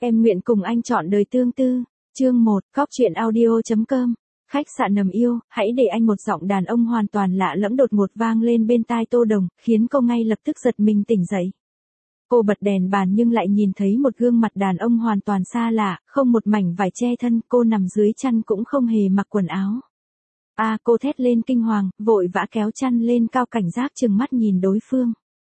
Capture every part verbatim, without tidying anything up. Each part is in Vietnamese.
Em nguyện cùng anh chọn đời tương tư. Chương một, Cóc truyện audio.com. Khách sạn Nầm Yêu, hãy để anh. Một giọng đàn ông hoàn toàn lạ lẫm đột ngột vang lên bên tai Tô Đồng, khiến cô ngay lập tức giật mình tỉnh dậy. Cô bật đèn bàn nhưng lại nhìn thấy một gương mặt đàn ông hoàn toàn xa lạ, không một mảnh vải che thân, cô nằm dưới chăn cũng không hề mặc quần áo. A, à, cô thét lên kinh hoàng, vội vã kéo chăn lên cao, cảnh giác trừng mắt nhìn đối phương.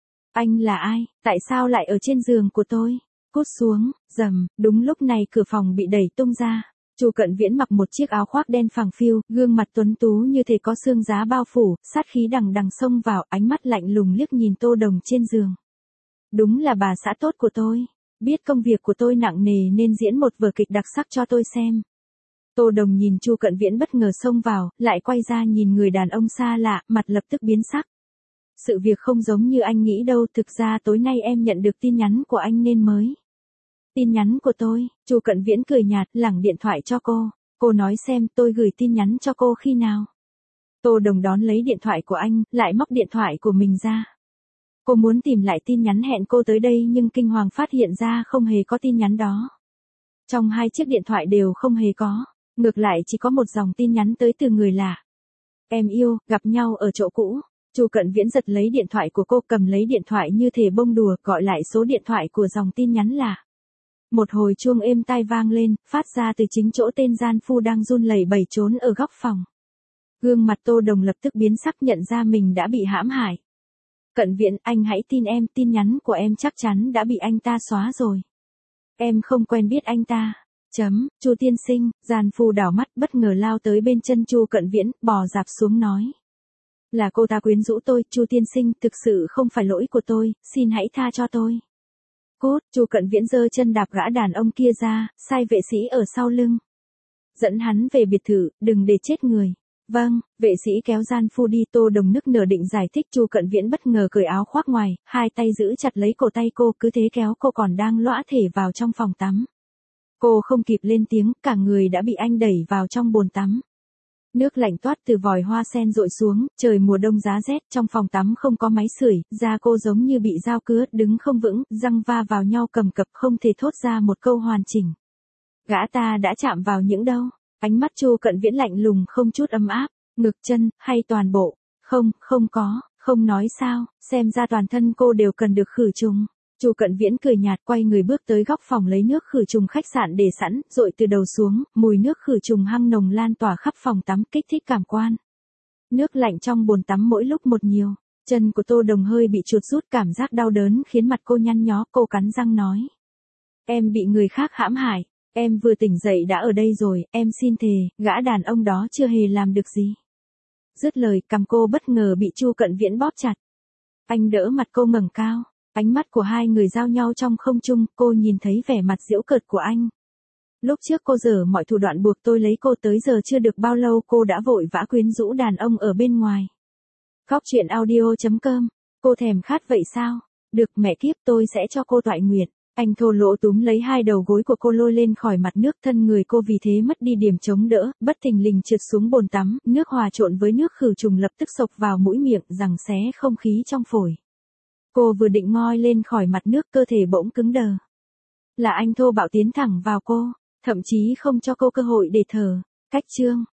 Anh là ai, tại sao lại ở trên giường của tôi? Cút xuống. Rầm, đúng lúc này cửa phòng bị đẩy tung ra. Chu Cận Viễn mặc một chiếc áo khoác đen phẳng phiu, gương mặt tuấn tú như thể có xương giá bao phủ, sát khí đằng đằng xông vào, ánh mắt lạnh lùng liếc nhìn Tô Đồng trên giường. Đúng là bà xã tốt của tôi, biết công việc của tôi nặng nề nên diễn một vở kịch đặc sắc cho tôi xem. Tô Đồng nhìn Chu Cận Viễn bất ngờ xông vào, lại quay ra nhìn người đàn ông xa lạ, mặt lập tức biến sắc. Sự việc không giống như anh nghĩ đâu, thực ra tối nay em nhận được tin nhắn của anh nên mới. Tin nhắn của tôi? Chu Cận Viễn cười nhạt, lẳng điện thoại cho cô. Cô nói xem tôi gửi tin nhắn cho cô khi nào. Tô Đồng đón lấy điện thoại của anh, lại móc điện thoại của mình ra. Cô muốn tìm lại tin nhắn hẹn cô tới đây nhưng kinh hoàng phát hiện ra không hề có tin nhắn đó. Trong hai chiếc điện thoại đều không hề có, ngược lại chỉ có một dòng tin nhắn tới từ người lạ. Em yêu, gặp nhau ở chỗ cũ. Chu Cận Viễn giật lấy điện thoại của cô, cầm lấy điện thoại như thể bông đùa, gọi lại số điện thoại của dòng tin nhắn lạ. Một hồi chuông êm tai vang lên, phát ra từ chính chỗ tên gian phu đang run lẩy bẩy trốn ở góc phòng. Gương mặt Tô Đồng lập tức biến sắc, nhận ra mình đã bị hãm hại. Cận Viễn, anh hãy tin em, tin nhắn của em chắc chắn đã bị anh ta xóa rồi. Em không quen biết anh ta. Chấm, Chu tiên sinh. Gian phu đảo mắt bất ngờ lao tới bên chân Chu Cận Viễn, bò dạp xuống nói. Là cô ta quyến rũ tôi, Chu tiên sinh, thực sự không phải lỗi của tôi, xin hãy tha cho tôi. Cút. Chu Cận Viễn giơ chân đạp gã đàn ông kia ra, sai vệ sĩ ở sau lưng. Dẫn hắn về biệt thự, đừng để chết người. Vâng. Vệ sĩ kéo gian phu đi. Tô Đồng nức nở định giải thích, Chu Cận Viễn bất ngờ cởi áo khoác ngoài, hai tay giữ chặt lấy cổ tay cô, cứ thế kéo cô còn đang lõa thể vào trong phòng tắm. Cô không kịp lên tiếng, cả người đã bị anh đẩy vào trong bồn tắm. Nước lạnh toát từ vòi hoa sen dội xuống, trời mùa đông giá rét, trong phòng tắm không có máy sưởi, da cô giống như bị dao cứa, đứng không vững, răng va vào nhau cầm cập, không thể thốt ra một câu hoàn chỉnh. Gã ta đã chạm vào những đâu? Ánh mắt Chu Cận Viễn lạnh lùng không chút ấm áp, ngực, chân, hay toàn bộ? Không, không có, không nói sao, xem ra toàn thân cô đều cần được khử trùng. Chu Cận Viễn cười nhạt, quay người bước tới góc phòng lấy nước khử trùng khách sạn để sẵn, dội từ đầu xuống, mùi nước khử trùng hăng nồng lan tỏa khắp phòng tắm, kích thích cảm quan. Nước lạnh trong bồn tắm mỗi lúc một nhiều, chân của Tô Đồng hơi bị chuột rút, cảm giác đau đớn khiến mặt cô nhăn nhó, cô cắn răng nói. Em bị người khác hãm hại, em vừa tỉnh dậy đã ở đây rồi, em xin thề, gã đàn ông đó chưa hề làm được gì. Dứt lời, cằm cô bất ngờ bị Chu Cận Viễn bóp chặt. Anh đỡ mặt cô ngẩng cao. Ánh mắt của hai người giao nhau trong không trung, cô nhìn thấy vẻ mặt giễu cợt của anh. Lúc trước cô giở mọi thủ đoạn buộc tôi lấy cô, tới giờ chưa được bao lâu cô đã vội vã quyến rũ đàn ông ở bên ngoài. Cóc truyện audio.com. Cô thèm khát vậy sao? Được, mẹ kiếp, tôi sẽ cho cô toại nguyện. Anh thô lỗ túm lấy hai đầu gối của cô lôi lên khỏi mặt nước, thân người cô vì thế mất đi điểm chống đỡ, bất thình lình trượt xuống bồn tắm, nước hòa trộn với nước khử trùng lập tức xộc vào mũi miệng, giằng xé không khí trong phổi. Cô vừa định ngoi lên khỏi mặt nước, cơ thể bỗng cứng đờ. Là anh thô bạo tiến thẳng vào cô, thậm chí không cho cô cơ hội để thở. Cách chương.